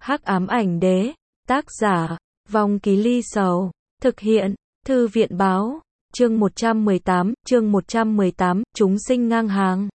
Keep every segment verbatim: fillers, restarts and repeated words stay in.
Hắc ám ảnh đế, tác giả, Vong Ký Ly Sầu, thực hiện, Thư viện báo, chương một trăm mười tám, chương một trăm mười tám, chúng sinh ngang hàng.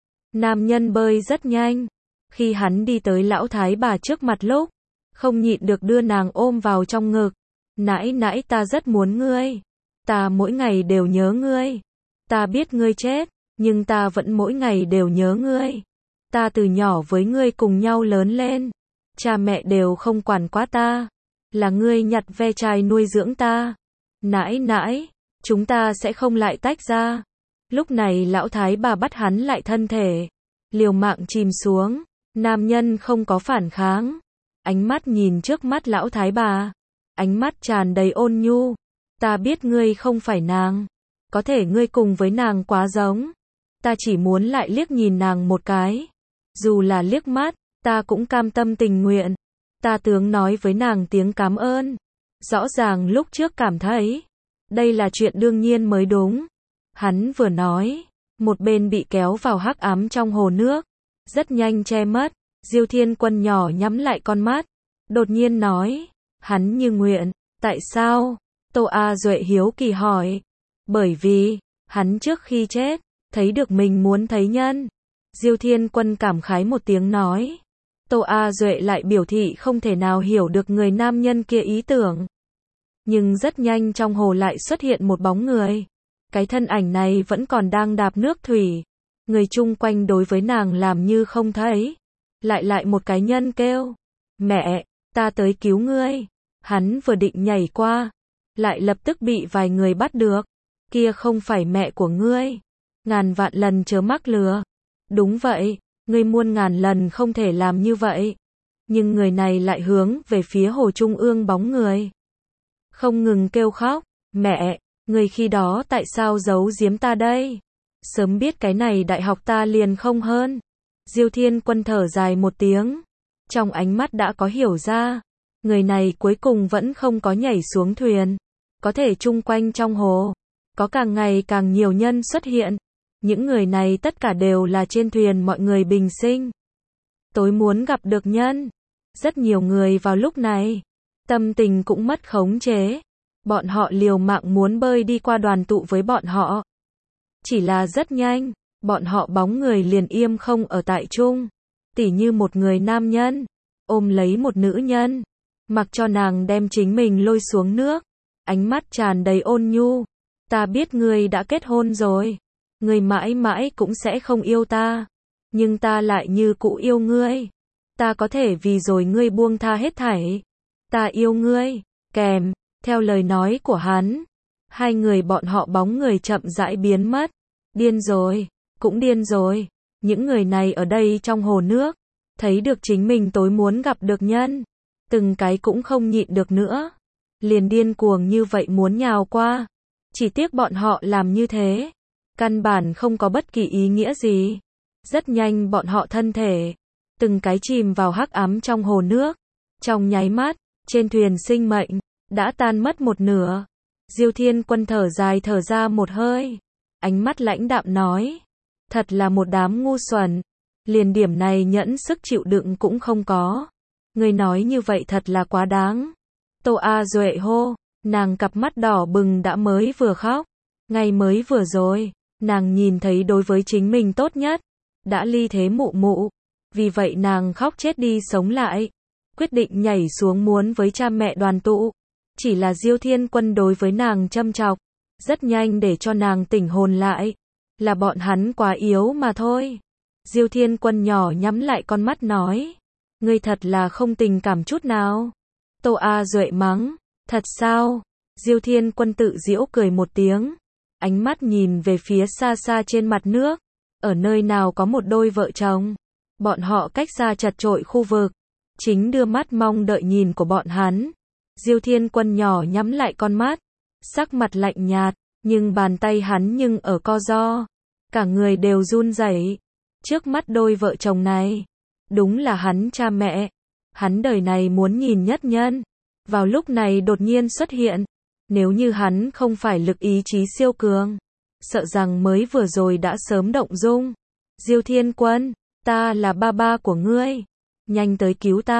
Nam nhân bơi rất nhanh, khi hắn đi tới lão thái bà trước mặt lúc, không nhịn được đưa nàng ôm vào trong ngực. Nãi nãi, ta rất muốn ngươi, ta mỗi ngày đều nhớ ngươi, ta biết ngươi chết, nhưng ta vẫn mỗi ngày đều nhớ ngươi. Ta từ nhỏ với ngươi cùng nhau lớn lên, cha mẹ đều không quản quá ta, là ngươi nhặt ve chai nuôi dưỡng ta. Nãi nãi, chúng ta sẽ không lại tách ra. Lúc này lão thái bà bắt hắn lại thân thể, liều mạng chìm xuống. Nam nhân không có phản kháng, ánh mắt nhìn trước mắt lão thái bà, ánh mắt tràn đầy ôn nhu. Ta biết ngươi không phải nàng, có thể ngươi cùng với nàng quá giống, ta chỉ muốn lại liếc nhìn nàng một cái, dù là liếc mắt, ta cũng cam tâm tình nguyện. Ta tướng nói với nàng tiếng cảm ơn. Rõ ràng lúc trước cảm thấy đây là chuyện đương nhiên mới đúng. Hắn vừa nói, một bên bị kéo vào hắc ám trong hồ nước, rất nhanh che mất. Diêu Thiên Quân nhỏ nhắm lại con mắt, đột nhiên nói, hắn như nguyện. Tại sao? Tô A Duệ hiếu kỳ hỏi. Bởi vì, hắn trước khi chết, thấy được mình muốn thấy nhân. Diêu Thiên Quân cảm khái một tiếng nói. Tô A Duệ lại biểu thị không thể nào hiểu được người nam nhân kia ý tưởng. Nhưng rất nhanh trong hồ lại xuất hiện một bóng người. Cái thân ảnh này vẫn còn đang đạp nước thủy. Người chung quanh đối với nàng làm như không thấy. Lại lại một cái nhân kêu. Mẹ, ta tới cứu ngươi. Hắn vừa định nhảy qua, lại lập tức bị vài người bắt được. Kia không phải mẹ của ngươi. Ngàn vạn lần chớ mắc lừa. Đúng vậy, ngươi muôn ngàn lần không thể làm như vậy. Nhưng người này lại hướng về phía hồ trung ương bóng người, không ngừng kêu khóc. Mẹ, ngươi khi đó tại sao giấu giếm ta đây? Sớm biết cái này đại học ta liền không hơn. Diêu Thiên Quân thở dài một tiếng, trong ánh mắt đã có hiểu ra. Người này cuối cùng vẫn không có nhảy xuống thuyền. Có thể chung quanh trong hồ, có càng ngày càng nhiều nhân xuất hiện. Những người này tất cả đều là trên thuyền mọi người bình sinh. Tối muốn gặp được nhân. Rất nhiều người vào lúc này, tâm tình cũng mất khống chế. Bọn họ liều mạng muốn bơi đi qua đoàn tụ với bọn họ. Chỉ là rất nhanh, bọn họ bóng người liền im không ở tại chung. Tỉ như một người nam nhân, ôm lấy một nữ nhân, mặc cho nàng đem chính mình lôi xuống nước. Ánh mắt tràn đầy ôn nhu. Ta biết ngươi đã kết hôn rồi. Ngươi mãi mãi cũng sẽ không yêu ta. Nhưng ta lại như cũ yêu ngươi. Ta có thể vì rồi ngươi buông tha hết thảy. Ta yêu ngươi. Kèm theo lời nói của hắn, hai người bọn họ bóng người chậm rãi biến mất. Điên rồi, cũng điên rồi. Những người này ở đây trong hồ nước, thấy được chính mình tối muốn gặp được nhân, từng cái cũng không nhịn được nữa, liền điên cuồng như vậy muốn nhào qua. Chỉ tiếc bọn họ làm như thế, căn bản không có bất kỳ ý nghĩa gì. Rất nhanh bọn họ thân thể, từng cái chìm vào hắc ám trong hồ nước. Trong nháy mắt, trên thuyền sinh mệnh, đã tan mất một nửa. Diêu Thiên Quân thở dài thở ra một hơi. Ánh mắt lãnh đạm nói. Thật là một đám ngu xuẩn. Liền điểm này nhẫn sức chịu đựng cũng không có. Người nói như vậy thật là quá đáng. Tô A Duệ hô. Nàng cặp mắt đỏ bừng đã mới vừa khóc. Ngay mới vừa rồi, nàng nhìn thấy đối với chính mình tốt nhất đã ly thế mụ mụ. Vì vậy nàng khóc chết đi sống lại, quyết định nhảy xuống muốn với cha mẹ đoàn tụ. Chỉ là Diêu Thiên Quân đối với nàng châm chọc, rất nhanh để cho nàng tỉnh hồn lại. Là bọn hắn quá yếu mà thôi. Diêu Thiên Quân nhỏ nhắm lại con mắt nói. Ngươi thật là không tình cảm chút nào. Tô A Duệ mắng. Thật sao? Diêu Thiên Quân tự giễu cười một tiếng. Ánh mắt nhìn về phía xa xa trên mặt nước. Ở nơi nào có một đôi vợ chồng. Bọn họ cách xa chật chội khu vực. Chính đưa mắt mong đợi nhìn của bọn hắn. Diêu Thiên Quân nhỏ nhắm lại con mắt. Sắc mặt lạnh nhạt. Nhưng bàn tay hắn nhưng ở co ro. Cả người đều run rẩy. Trước mắt đôi vợ chồng này, đúng là hắn cha mẹ. Hắn đời này muốn nhìn nhất nhân. Vào lúc này đột nhiên xuất hiện. Nếu như hắn không phải lực ý chí siêu cường, sợ rằng mới vừa rồi đã sớm động dung. Diêu Thiên Quân, ta là ba ba của ngươi. Nhanh tới cứu ta.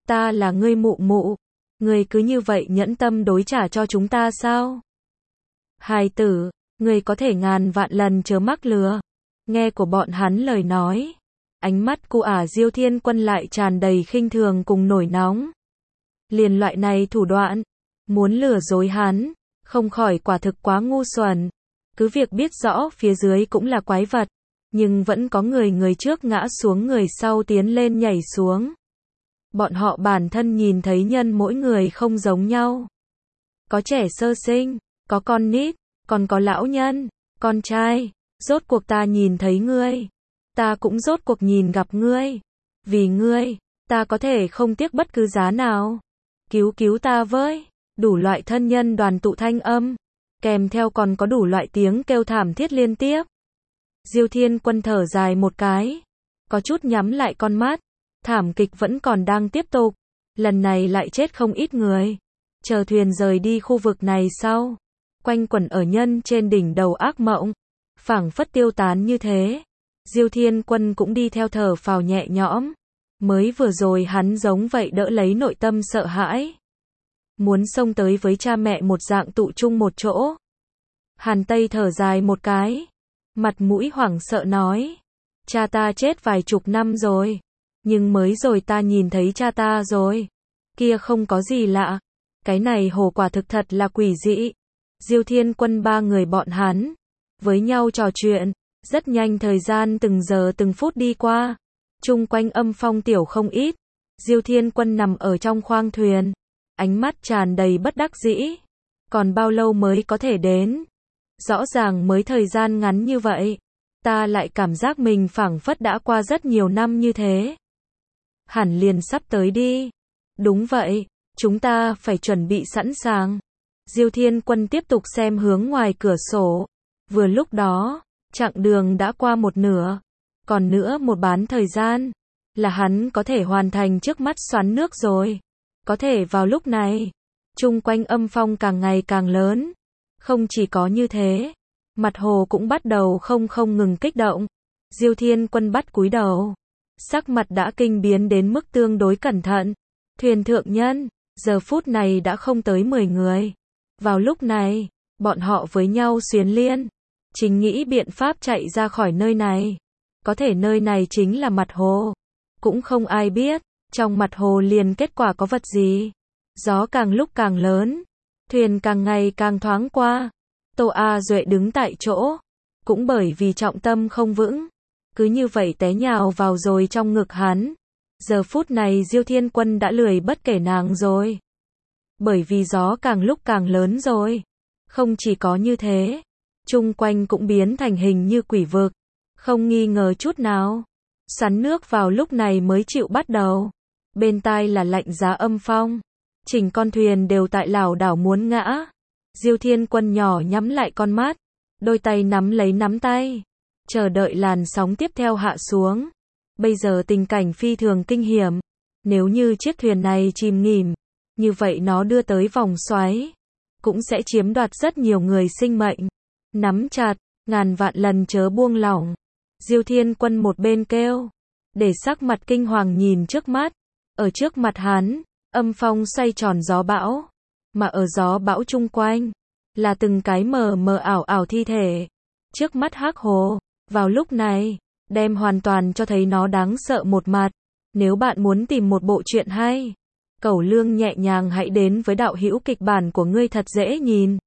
ta là ngươi mụ mụ, ngươi cứ như vậy nhẫn tâm đối trả cho chúng ta sao? Hài tử, ngươi có thể ngàn vạn lần chớ mắc lừa. Nghe của bọn hắn lời nói, ánh mắt của ả Diêu Thiên Quân lại tràn đầy khinh thường cùng nổi nóng. Liền loại này thủ đoạn, muốn lừa dối hắn, không khỏi quả thực quá ngu xuẩn. Cứ việc biết rõ phía dưới cũng là quái vật, nhưng vẫn có người người trước ngã xuống người sau tiến lên nhảy xuống. Bọn họ bản thân nhìn thấy nhân mỗi người không giống nhau. Có trẻ sơ sinh, có con nít, còn có lão nhân, con trai. Rốt cuộc ta nhìn thấy ngươi. Ta cũng rốt cuộc nhìn gặp ngươi. Vì ngươi, ta có thể không tiếc bất cứ giá nào. Cứu cứu ta với. Đủ loại thân nhân đoàn tụ thanh âm. Kèm theo còn có đủ loại tiếng kêu thảm thiết liên tiếp. Diêu Thiên Quân thở dài một cái. Có chút nhắm lại con mắt. Thảm kịch vẫn còn đang tiếp tục. Lần này lại chết không ít người. Chờ thuyền rời đi khu vực này sau. Quanh quẩn ở nhân trên đỉnh đầu ác mộng. Phảng phất tiêu tán như thế. Diêu Thiên Quân cũng đi theo thở phào nhẹ nhõm. Mới vừa rồi hắn giống vậy đỡ lấy nội tâm sợ hãi. Muốn xông tới với cha mẹ một dạng tụ chung một chỗ. Hàn Tây thở dài một cái. Mặt mũi hoảng sợ nói. Cha ta chết vài chục năm rồi. Nhưng mới rồi ta nhìn thấy cha ta rồi. Kia không có gì lạ. Cái này hồ quả thực thật là quỷ dị. Diêu Thiên Quân ba người bọn hắn. Với nhau trò chuyện. Rất nhanh thời gian từng giờ từng phút đi qua. Chung quanh âm phong tiểu không ít. Diêu Thiên Quân nằm ở trong khoang thuyền. Ánh mắt tràn đầy bất đắc dĩ. Còn bao lâu mới có thể đến? Rõ ràng mới thời gian ngắn như vậy. Ta lại cảm giác mình phảng phất đã qua rất nhiều năm như thế. Hẳn liền sắp tới đi. Đúng vậy, chúng ta phải chuẩn bị sẵn sàng. Diêu Thiên Quân tiếp tục xem hướng ngoài cửa sổ. Vừa lúc đó, chặng đường đã qua một nửa. Còn nữa một bán thời gian. Là hắn có thể hoàn thành trước mắt xoắn nước rồi. Có thể vào lúc này. Chung quanh âm phong càng ngày càng lớn. Không chỉ có như thế. Mặt hồ cũng bắt đầu không không ngừng kích động. Diêu Thiên Quân bắt cúi đầu. Sắc mặt đã kinh biến đến mức tương đối cẩn thận. Thuyền thượng nhân, giờ phút này đã không tới mười người. Vào lúc này, bọn họ với nhau xuyến liên. Chính nghĩ biện pháp chạy ra khỏi nơi này. Có thể nơi này chính là mặt hồ. Cũng không ai biết, trong mặt hồ liền kết quả có vật gì. Gió càng lúc càng lớn. Thuyền càng ngày càng thoáng qua. Tô A Duệ đứng tại chỗ. Cũng bởi vì trọng tâm không vững. Cứ như vậy té nhào vào rồi trong ngực hắn. Giờ phút này Diêu Thiên Quân đã lười bất kể nàng rồi. Bởi vì gió càng lúc càng lớn rồi. Không chỉ có như thế. Chung quanh cũng biến thành hình như quỷ vực. Không nghi ngờ chút nào. Xoắn nước vào lúc này mới chịu bắt đầu. Bên tai là lạnh giá âm phong. Chỉnh con thuyền đều tại lảo đảo muốn ngã. Diêu Thiên Quân nhỏ nhắm lại con mắt. Đôi tay nắm lấy nắm tay. Chờ đợi làn sóng tiếp theo hạ xuống. Bây giờ tình cảnh phi thường kinh hiểm. Nếu như chiếc thuyền này chìm nghỉm. Như vậy nó đưa tới vòng xoáy. Cũng sẽ chiếm đoạt rất nhiều người sinh mệnh. Nắm chặt, ngàn vạn lần chớ buông lỏng. Diêu Thiên Quân một bên kêu. Để sắc mặt kinh hoàng nhìn trước mắt. Ở trước mặt hắn, âm phong xoay tròn gió bão. Mà ở gió bão chung quanh, là từng cái mờ mờ ảo ảo thi thể. Trước mắt hắc hồ, vào lúc này, đem hoàn toàn cho thấy nó đáng sợ một mặt. Nếu bạn muốn tìm một bộ truyện hay, Cẩu Lương nhẹ nhàng hãy đến với đạo hữu kịch bản của ngươi thật dễ nhìn.